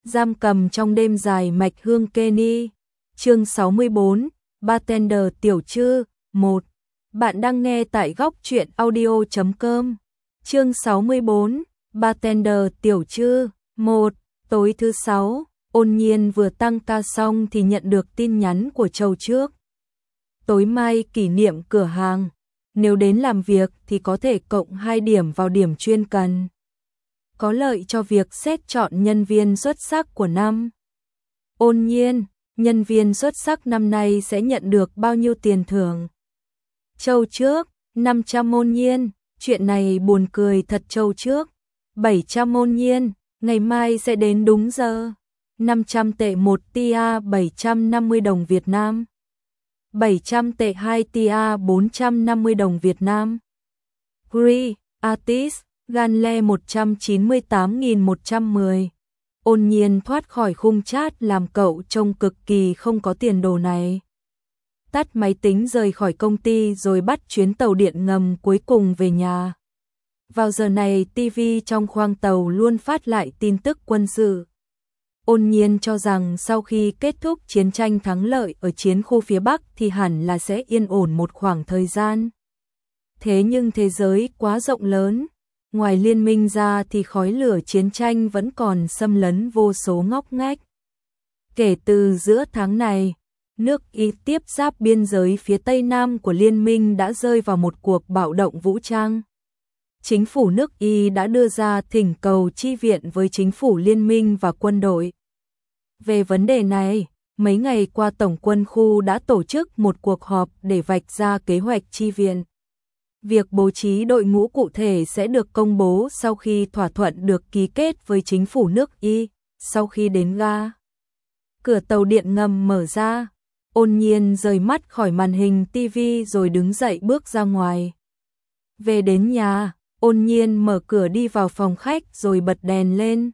Giam cầm trong đêm dài mạch hương Kenny. Chương 64, Bartender Tiểu Trư 1. Bạn đang nghe tại góc truyện audio.com. Chương 64, Bartender Tiểu Trư 1. Tối thứ 6, Ôn Nhiên vừa tăng ca xong thì nhận được tin nhắn của Châu trước. Tối mai kỷ niệm cửa hàng, nếu đến làm việc thì có thể cộng 2 điểm vào điểm chuyên cần. Có lợi cho việc xét chọn nhân viên xuất sắc của năm. Ôn Nhiên, nhân viên xuất sắc năm nay sẽ nhận được bao nhiêu tiền thưởng? Châu trước, 500. Ôn Nhiên, chuyện này buồn cười thật. Châu trước, 700. Ôn Nhiên, ngày mai sẽ đến đúng giờ. 500 tệ 1 tia 750 đồng Việt Nam. 700 tệ 2 tia 450 đồng Việt Nam. Gree, Artist, Ganle 198.110. Ôn Nhiên thoát khỏi khung chat làm cậu trông cực kỳ không có tiền đồ này. Tắt máy tính rời khỏi công ty rồi bắt chuyến tàu điện ngầm cuối cùng về nhà. Vào giờ này TV trong khoang tàu luôn phát lại tin tức quân sự. Ôn Nhiên cho rằng sau khi kết thúc chiến tranh thắng lợi ở chiến khu phía Bắc thì hẳn là sẽ yên ổn một khoảng thời gian. Thế nhưng thế giới quá rộng lớn, ngoài liên minh ra thì khói lửa chiến tranh vẫn còn xâm lấn vô số ngóc ngách. Kể từ giữa tháng này, nước Y tiếp giáp biên giới phía Tây Nam của liên minh đã rơi vào một cuộc bạo động vũ trang. Chính phủ nước Y đã đưa ra thỉnh cầu chi viện với chính phủ liên minh và quân đội. Về vấn đề này, mấy ngày qua Tổng quân khu đã tổ chức một cuộc họp để vạch ra kế hoạch chi viện. Việc bố trí đội ngũ cụ thể sẽ được công bố sau khi thỏa thuận được ký kết với chính phủ nước Y. Sau khi đến ga, cửa tàu điện ngầm mở ra, Ôn Nhiên rời mắt khỏi màn hình TV rồi đứng dậy bước ra ngoài. Về đến nhà, Ôn Nhiên mở cửa đi vào phòng khách rồi bật đèn lên.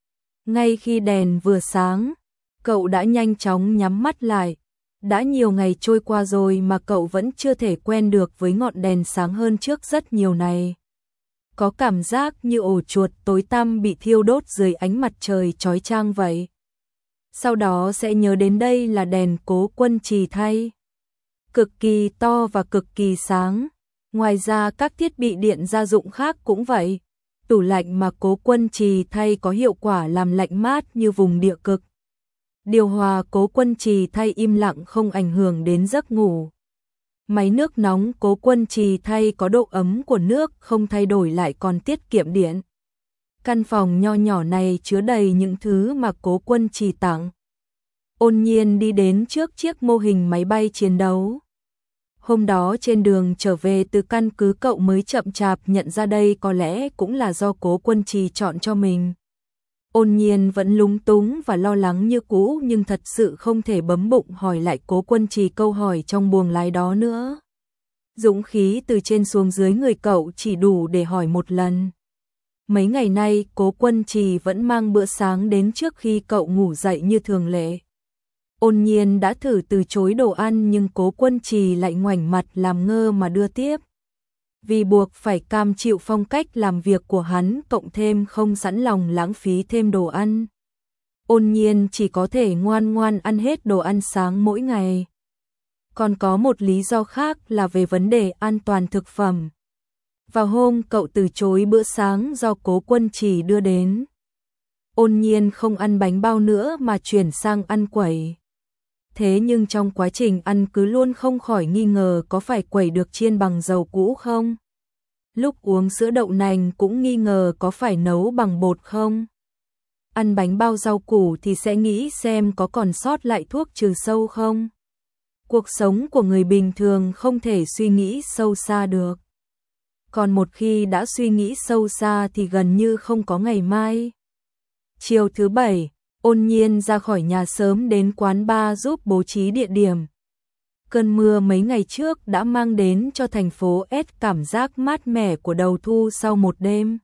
Ngay khi đèn vừa sáng, cậu đã nhanh chóng nhắm mắt lại. Đã nhiều ngày trôi qua rồi mà cậu vẫn chưa thể quen được với ngọn đèn sáng hơn trước rất nhiều này. Có cảm giác như ổ chuột tối tăm bị thiêu đốt dưới ánh mặt trời chói chang vậy. Sau đó sẽ nhớ đến đây là đèn Cố Quân Trì thay. Cực kỳ to và cực kỳ sáng. Ngoài ra các thiết bị điện gia dụng khác cũng vậy. Tủ lạnh mà Cố Quân Trì thay có hiệu quả làm lạnh mát như vùng địa cực. Điều hòa Cố Quân Trì thay im lặng không ảnh hưởng đến giấc ngủ. Máy nước nóng Cố Quân Trì thay có độ ấm của nước không thay đổi lại còn tiết kiệm điện. Căn phòng nho nhỏ này chứa đầy những thứ mà Cố Quân Trì tặng. Ôn Nhiên đi đến trước chiếc mô hình máy bay chiến đấu. Hôm đó trên đường trở về từ căn cứ cậu mới chậm chạp nhận ra đây có lẽ cũng là do Cố Quân Trì chọn cho mình. Ôn Nhiên vẫn lúng túng và lo lắng như cũ nhưng thật sự không thể bấm bụng hỏi lại Cố Quân Trì câu hỏi trong buồng lái đó nữa. Dũng khí từ trên xuống dưới người cậu chỉ đủ để hỏi một lần. Mấy ngày nay Cố Quân Trì vẫn mang bữa sáng đến trước khi cậu ngủ dậy như thường lệ. Ôn Nhiên đã thử từ chối đồ ăn nhưng Cố Quân Trì lại ngoảnh mặt làm ngơ mà đưa tiếp. Vì buộc phải cam chịu phong cách làm việc của hắn cộng thêm không sẵn lòng lãng phí thêm đồ ăn. Ôn Nhiên chỉ có thể ngoan ngoan ăn hết đồ ăn sáng mỗi ngày. Còn có một lý do khác là về vấn đề an toàn thực phẩm. Vào hôm cậu từ chối bữa sáng do Cố Quân Trì đưa đến, Ôn Nhiên không ăn bánh bao nữa mà chuyển sang ăn quẩy. Thế nhưng trong quá trình ăn cứ luôn không khỏi nghi ngờ có phải quẩy được chiên bằng dầu cũ không? Lúc uống sữa đậu nành cũng nghi ngờ có phải nấu bằng bột không? Ăn bánh bao rau củ thì sẽ nghĩ xem có còn sót lại thuốc trừ sâu không? Cuộc sống của người bình thường không thể suy nghĩ sâu xa được. Còn một khi đã suy nghĩ sâu xa thì gần như không có ngày mai. Chiều thứ Bảy, Ôn Nhiên ra khỏi nhà sớm đến quán bar giúp bố trí địa điểm. Cơn mưa mấy ngày trước đã mang đến cho thành phố S cảm giác mát mẻ của đầu thu sau một đêm.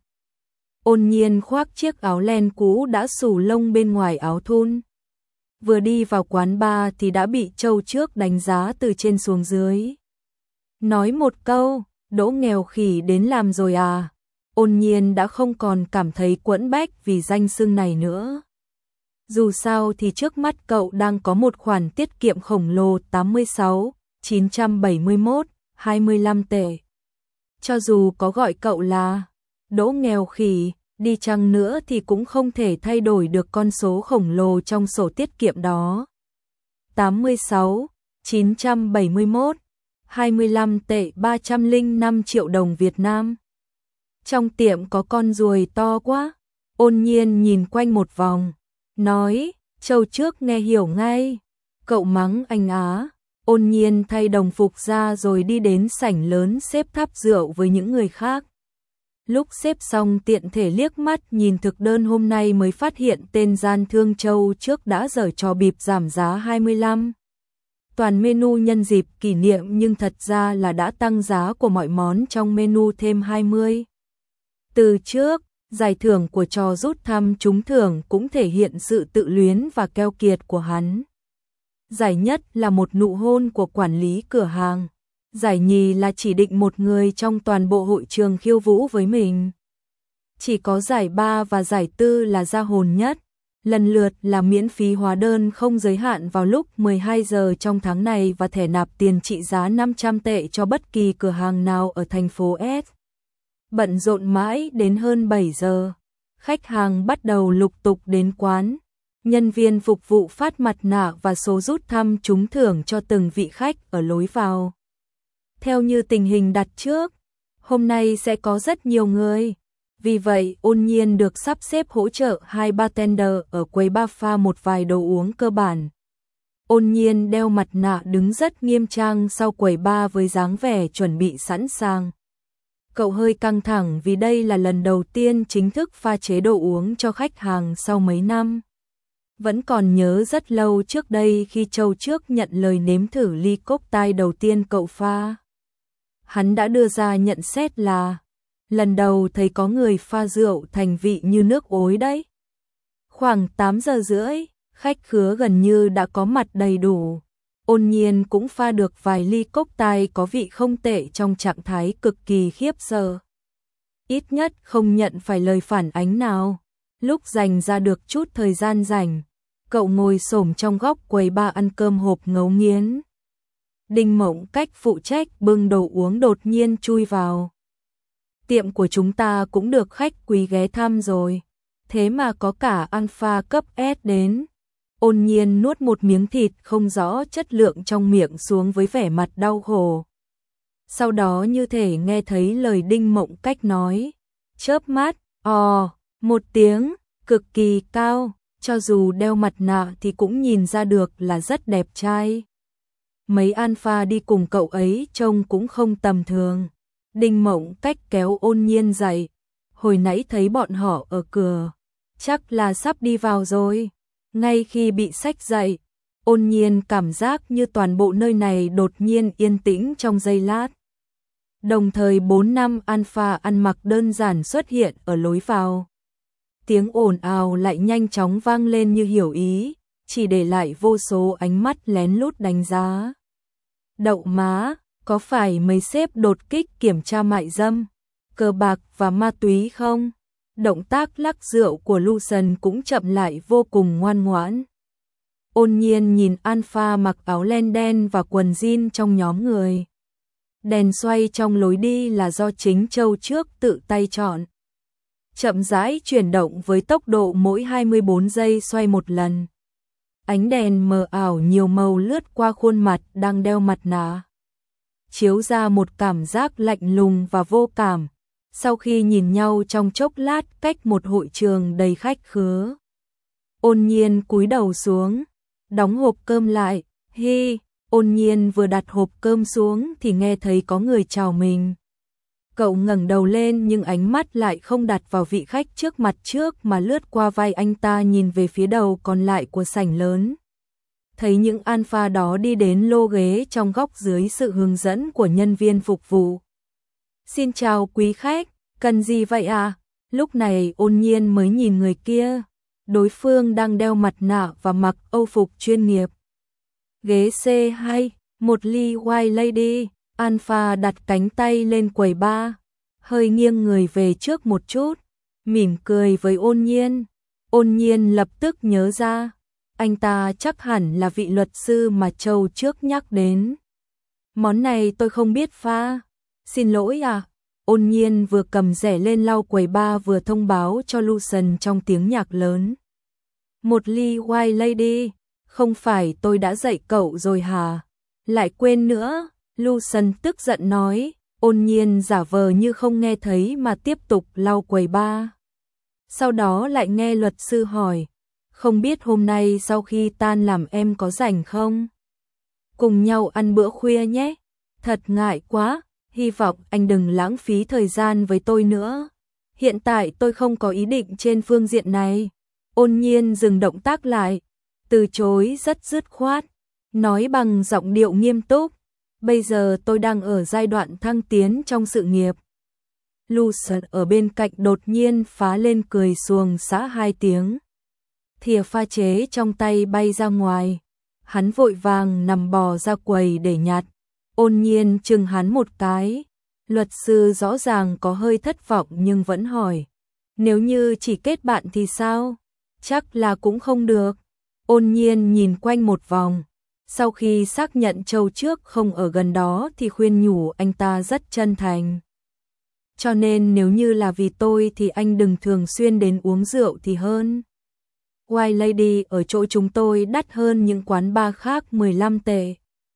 Ôn Nhiên khoác chiếc áo len cũ đã xù lông bên ngoài áo thun. Vừa đi vào quán bar thì đã bị Châu trước đánh giá từ trên xuống dưới. Nói một câu, Đỗ nghèo khỉ đến làm rồi à? Ôn Nhiên đã không còn cảm thấy quẫn bách vì danh xưng này nữa. Dù sao thì trước mắt cậu đang có một khoản tiết kiệm khổng lồ 86.971, 25 tệ. Cho dù có gọi cậu là Đỗ nghèo khỉ đi chăng nữa thì cũng không thể thay đổi được con số khổng lồ trong sổ tiết kiệm đó. 86.971, 25 tệ 305 triệu đồng Việt Nam. Trong tiệm có con ruồi to quá. Ôn Nhiên nhìn quanh một vòng, nói, Châu trước nghe hiểu ngay. Cậu mắng anh á. Ôn Nhiên thay đồng phục ra rồi đi đến sảnh lớn xếp tháp rượu với những người khác. Lúc xếp xong tiện thể liếc mắt nhìn thực đơn hôm nay mới phát hiện tên gian thương Châu trước đã giở trò bịp giảm giá 25. Toàn menu nhân dịp kỷ niệm nhưng thật ra là đã tăng giá của mọi món trong menu thêm 20. Từ trước, giải thưởng của trò rút thăm trúng thưởng cũng thể hiện sự tự luyến và keo kiệt của hắn. Giải nhất là một nụ hôn của quản lý cửa hàng. Giải nhì là chỉ định một người trong toàn bộ hội trường khiêu vũ với mình. Chỉ có giải 3 và giải 4 là ra hồn nhất. Lần lượt là miễn phí hóa đơn không giới hạn vào lúc 12 giờ trong tháng này và thẻ nạp tiền trị giá 500 tệ cho bất kỳ cửa hàng nào ở thành phố S. Bận rộn mãi đến hơn 7 giờ. Khách hàng bắt đầu lục tục đến quán. Nhân viên phục vụ phát mặt nạ và số rút thăm trúng thưởng cho từng vị khách ở lối vào. Theo như tình hình đặt trước, hôm nay sẽ có rất nhiều người. Vì vậy, Ôn Nhiên được sắp xếp hỗ trợ 2 bartender ở quầy bar pha một vài đồ uống cơ bản. Ôn Nhiên đeo mặt nạ đứng rất nghiêm trang sau quầy bar với dáng vẻ chuẩn bị sẵn sàng. Cậu hơi căng thẳng vì đây là lần đầu tiên chính thức pha chế đồ uống cho khách hàng sau mấy năm. Vẫn còn nhớ rất lâu trước đây khi Châu trước nhận lời nếm thử ly cocktail đầu tiên cậu pha. Hắn đã đưa ra nhận xét là lần đầu thấy có người pha rượu thành vị như nước ối đấy. Khoảng 8 giờ rưỡi, khách khứa gần như đã có mặt đầy đủ. Ôn Nhiên cũng pha được vài ly cocktail có vị không tệ trong trạng thái cực kỳ khiếp sợ. Ít nhất không nhận phải lời phản ánh nào. Lúc dành ra được chút thời gian rảnh, cậu ngồi xổm trong góc quầy bar ăn cơm hộp ngấu nghiến. Đinh Mộng Cách phụ trách bưng đồ uống đột nhiên chui vào. Tiệm của chúng ta cũng được khách quý ghé thăm rồi. Thế mà có cả alpha cấp S đến. Ôn Nhiên nuốt một miếng thịt không rõ chất lượng trong miệng xuống với vẻ mặt đau khổ. Sau đó như thể nghe thấy lời Đinh Mộng Cách nói. Chớp mắt, một tiếng, cực kỳ cao, cho dù đeo mặt nạ thì cũng nhìn ra được là rất đẹp trai. Mấy alpha đi cùng cậu ấy trông cũng không tầm thường. Đinh Mộng Cách kéo Ôn Nhiên dậy. Hồi nãy thấy bọn họ ở cửa. Chắc là sắp đi vào rồi. Ngay khi bị xách dậy, Ôn Nhiên cảm giác như toàn bộ nơi này đột nhiên yên tĩnh trong giây lát. Đồng thời 4 năm alpha ăn mặc đơn giản xuất hiện ở lối vào. Tiếng ồn ào lại nhanh chóng vang lên như hiểu ý, chỉ để lại vô số ánh mắt lén lút đánh giá. Đậu má, có phải mấy sếp đột kích kiểm tra mại dâm, cờ bạc và ma túy không? Động tác lắc rượu của Lucian cũng chậm lại vô cùng ngoan ngoãn. Ôn Nhiên nhìn alpha mặc áo len đen và quần jean trong nhóm người. Đèn xoay trong lối đi là do chính Châu trước tự tay chọn. Chậm rãi chuyển động với tốc độ mỗi 24 giây xoay một lần. Ánh đèn mờ ảo nhiều màu lướt qua khuôn mặt đang đeo mặt nạ, chiếu ra một cảm giác lạnh lùng và vô cảm. Sau khi nhìn nhau trong chốc lát cách một hội trường đầy khách khứa, Ôn Nhiên cúi đầu xuống, đóng hộp cơm lại. Ôn Nhiên vừa đặt hộp cơm xuống thì nghe thấy có người chào mình. Cậu ngẩng đầu lên nhưng ánh mắt lại không đặt vào vị khách trước mặt trước mà lướt qua vai anh ta nhìn về phía đầu còn lại của sảnh lớn. Thấy những alpha đó đi đến lô ghế trong góc dưới sự hướng dẫn của nhân viên phục vụ. Xin chào quý khách, cần gì vậy à? Lúc này Ôn Nhiên mới nhìn người kia. Đối phương đang đeo mặt nạ và mặc âu phục chuyên nghiệp. Ghế C2, một ly White Lady. Alpha đặt cánh tay lên quầy bar, hơi nghiêng người về trước một chút, mỉm cười với Ôn Nhiên. Ôn Nhiên lập tức nhớ ra, anh ta chắc hẳn là vị luật sư mà Châu trước nhắc đến. Món này tôi không biết pha. Xin lỗi à. Ôn Nhiên vừa cầm rẻ lên lau quầy bar vừa thông báo cho Lucian trong tiếng nhạc lớn. Một ly White Lady, không phải tôi đã dạy cậu rồi hả? Lại quên nữa, Lucian tức giận nói. Ôn Nhiên giả vờ như không nghe thấy mà tiếp tục lau quầy bar. Sau đó lại nghe luật sư hỏi, không biết hôm nay sau khi tan làm em có rảnh không? Cùng nhau ăn bữa khuya nhé. Thật ngại quá, hy vọng anh đừng lãng phí thời gian với tôi nữa. Hiện tại tôi không có ý định trên phương diện này. Ôn Nhiên dừng động tác lại, từ chối rất dứt khoát, nói bằng giọng điệu nghiêm túc. Bây giờ tôi đang ở giai đoạn thăng tiến trong sự nghiệp. Lucian ở bên cạnh đột nhiên phá lên cười xuồng xã hai tiếng. Thìa pha chế trong tay bay ra ngoài. Hắn vội vàng nằm bò ra quầy để nhặt. Ôn Nhiên chừng hắn một cái. Luật sư rõ ràng có hơi thất vọng nhưng vẫn hỏi. Nếu như chỉ kết bạn thì sao? Chắc là cũng không được. Ôn Nhiên nhìn quanh một vòng. Sau khi xác nhận Châu trước không ở gần đó thì khuyên nhủ anh ta rất chân thành. Cho nên nếu như là vì tôi thì anh đừng thường xuyên đến uống rượu thì hơn. White Lady ở chỗ chúng tôi đắt hơn những quán bar khác 15 tệ.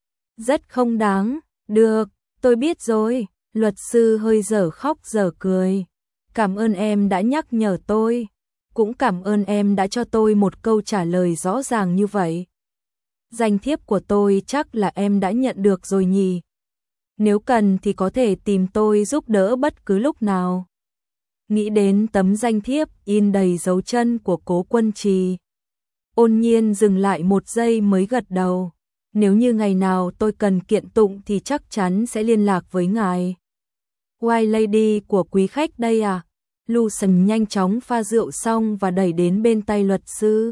Rất không đáng. Được, tôi biết rồi. Luật sư hơi dở khóc dở cười. Cảm ơn em đã nhắc nhở tôi. Cũng cảm ơn em đã cho tôi một câu trả lời rõ ràng như vậy. Danh thiếp của tôi chắc là em đã nhận được rồi nhỉ? Nếu cần thì có thể tìm tôi giúp đỡ bất cứ lúc nào. Nghĩ đến tấm danh thiếp in đầy dấu chân của Cố Quân Trì. Ôn Nhiên dừng lại một giây mới gật đầu. Nếu như ngày nào tôi cần kiện tụng thì chắc chắn sẽ liên lạc với ngài. White Lady của quý khách đây à? Lucian nhanh chóng pha rượu xong và đẩy đến bên tay luật sư.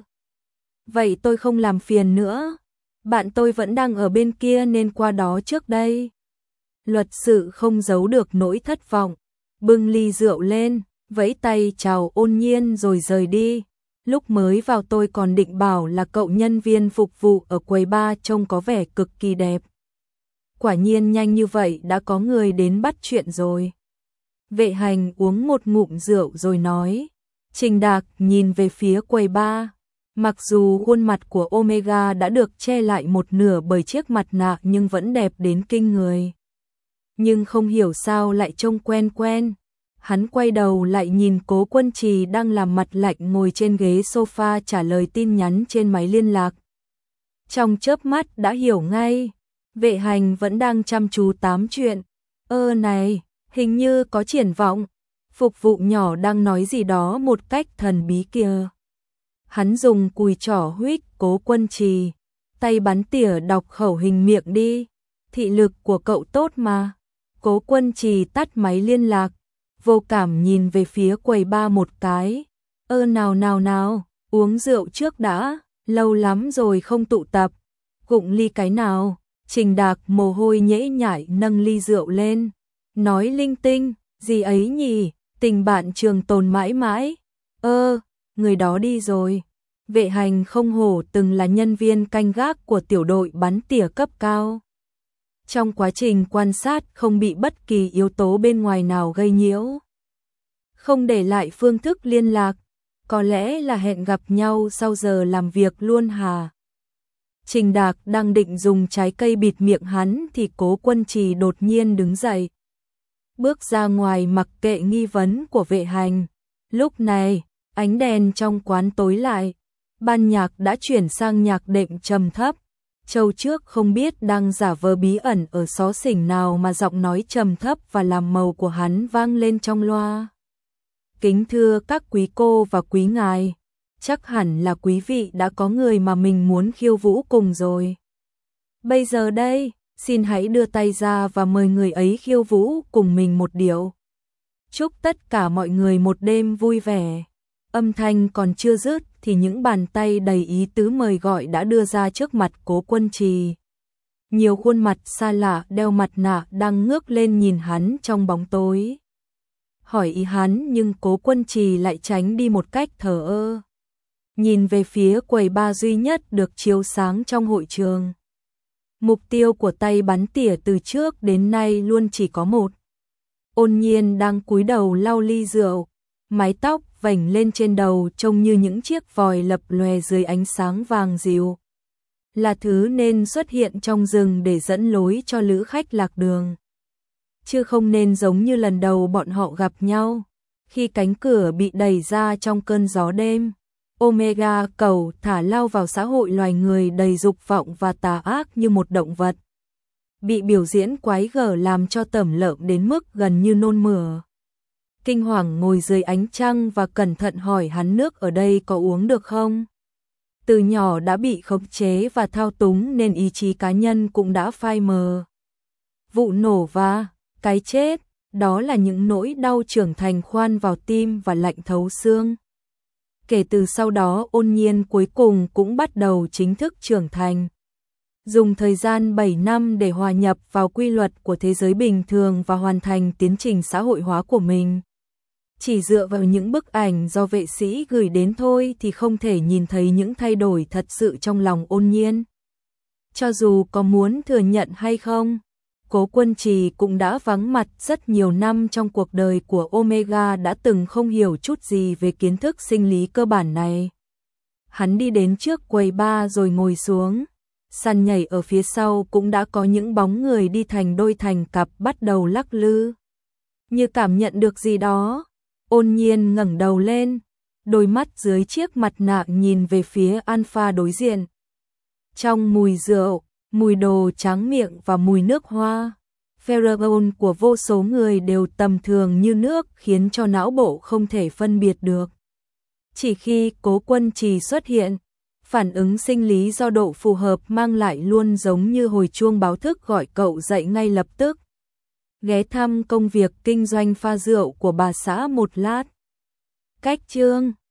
Vậy tôi không làm phiền nữa. Bạn tôi vẫn đang ở bên kia nên qua đó trước đây. Luật sư không giấu được nỗi thất vọng. Bưng ly rượu lên, vẫy tay chào Ôn Nhiên rồi rời đi. Lúc mới vào tôi còn định bảo là cậu nhân viên phục vụ ở quầy bar trông có vẻ cực kỳ đẹp. Quả nhiên nhanh như vậy đã có người đến bắt chuyện rồi. Vệ Hành uống một ngụm rượu rồi nói. Trình Đạc nhìn về phía quầy bar. Mặc dù khuôn mặt của Omega đã được che lại một nửa bởi chiếc mặt nạ nhưng vẫn đẹp đến kinh người. Nhưng không hiểu sao lại trông quen quen. Hắn quay đầu lại nhìn Cố Quân Trì đang làm mặt lạnh ngồi trên ghế sofa trả lời tin nhắn trên máy liên lạc. Trong chớp mắt đã hiểu ngay. Vệ Hành vẫn đang chăm chú tám chuyện. Này, hình như có triển vọng. Phục vụ nhỏ đang nói gì đó một cách thần bí kìa. Hắn dùng cùi trỏ huých Cố Quân Trì. Tay bắn tỉa đọc khẩu hình miệng đi. Thị lực của cậu tốt mà. Cố Quân Trì tắt máy liên lạc. Vô cảm nhìn về phía quầy bar một cái. Nào, uống rượu trước đã. Lâu lắm rồi không tụ tập. Cụng ly cái nào. Trình Đạc mồ hôi nhễ nhại nâng ly rượu lên. Nói linh tinh, gì ấy nhỉ, tình bạn trường tồn mãi mãi. Người đó đi rồi. Vệ Hành không hổ từng là nhân viên canh gác của tiểu đội bắn tỉa cấp cao. Trong quá trình quan sát không bị bất kỳ yếu tố bên ngoài nào gây nhiễu. Không để lại phương thức liên lạc, có lẽ là hẹn gặp nhau sau giờ làm việc luôn hả? Trình Đạc đang định dùng trái cây bịt miệng hắn thì Cố Quân Trì đột nhiên đứng dậy. Bước ra ngoài mặc kệ nghi vấn của Vệ Hành. Lúc này, ánh đèn trong quán tối lại. Ban nhạc đã chuyển sang nhạc đệm trầm thấp. Châu trước không biết đang giả vờ bí ẩn ở xó xỉnh nào mà giọng nói trầm thấp và làm màu của hắn vang lên trong loa. Kính thưa các quý cô và quý ngài, chắc hẳn là quý vị đã có người mà mình muốn khiêu vũ cùng rồi. Bây giờ đây, xin hãy đưa tay ra và mời người ấy khiêu vũ cùng mình một điệu. Chúc tất cả mọi người một đêm vui vẻ. Âm thanh còn chưa dứt thì những bàn tay đầy ý tứ mời gọi đã đưa ra trước mặt Cố Quân Trì. Nhiều khuôn mặt xa lạ đeo mặt nạ đang ngước lên nhìn hắn trong bóng tối. Hỏi ý hắn nhưng Cố Quân Trì lại tránh đi một cách thờ ơ. nhìn về phía quầy bar duy nhất được chiếu sáng trong hội trường. Mục tiêu của tay bắn tỉa từ trước đến nay luôn chỉ có một. Ôn Nhiên đang cúi đầu lau ly rượu, mái tóc vành lên trên đầu trông như những chiếc vòi lập lòe dưới ánh sáng vàng dịu. Là thứ nên xuất hiện trong rừng để dẫn lối cho lữ khách lạc đường. Chứ không nên giống như lần đầu bọn họ gặp nhau. Khi cánh cửa bị đẩy ra trong cơn gió đêm, Omega cầu thả lao vào xã hội loài người đầy dục vọng và tà ác như một động vật. Bị biểu diễn quái gở làm cho tởm lợm đến mức gần như nôn mửa. Kinh hoàng ngồi dưới ánh trăng và cẩn thận hỏi hắn nước ở đây có uống được không? Từ nhỏ đã bị khống chế và thao túng nên ý chí cá nhân cũng đã phai mờ. Vụ nổ và cái chết, đó là những nỗi đau trưởng thành khoan vào tim và lạnh thấu xương. Kể từ sau đó Ôn Nhiên cuối cùng cũng bắt đầu chính thức trưởng thành. Dùng thời gian 7 năm để hòa nhập vào quy luật của thế giới bình thường và hoàn thành tiến trình xã hội hóa của mình. Chỉ dựa vào những bức ảnh do vệ sĩ gửi đến thôi thì không thể nhìn thấy những thay đổi thật sự trong lòng Ôn Nhiên. Cho dù có muốn thừa nhận hay không, Cố Quân Trì cũng đã vắng mặt rất nhiều năm trong cuộc đời của Omega, đã từng không hiểu chút gì về kiến thức sinh lý cơ bản này. Hắn đi đến trước quầy bar rồi ngồi xuống. Sàn nhảy ở phía sau cũng đã có những bóng người đi thành đôi thành cặp bắt đầu lắc lư. Như cảm nhận được gì đó, Ôn Nhiên ngẩng đầu lên, đôi mắt dưới chiếc mặt nạ nhìn về phía Alpha đối diện. Trong mùi rượu, mùi đồ tráng miệng và mùi nước hoa, pheromone của vô số người đều tầm thường như nước khiến cho não bộ không thể phân biệt được. Chỉ khi Cố Quân Trì xuất hiện, phản ứng sinh lý do độ phù hợp mang lại luôn giống như hồi chuông báo thức gọi cậu dậy ngay lập tức. Ghé thăm công việc kinh doanh pha rượu của bà xã một lát. Cách chương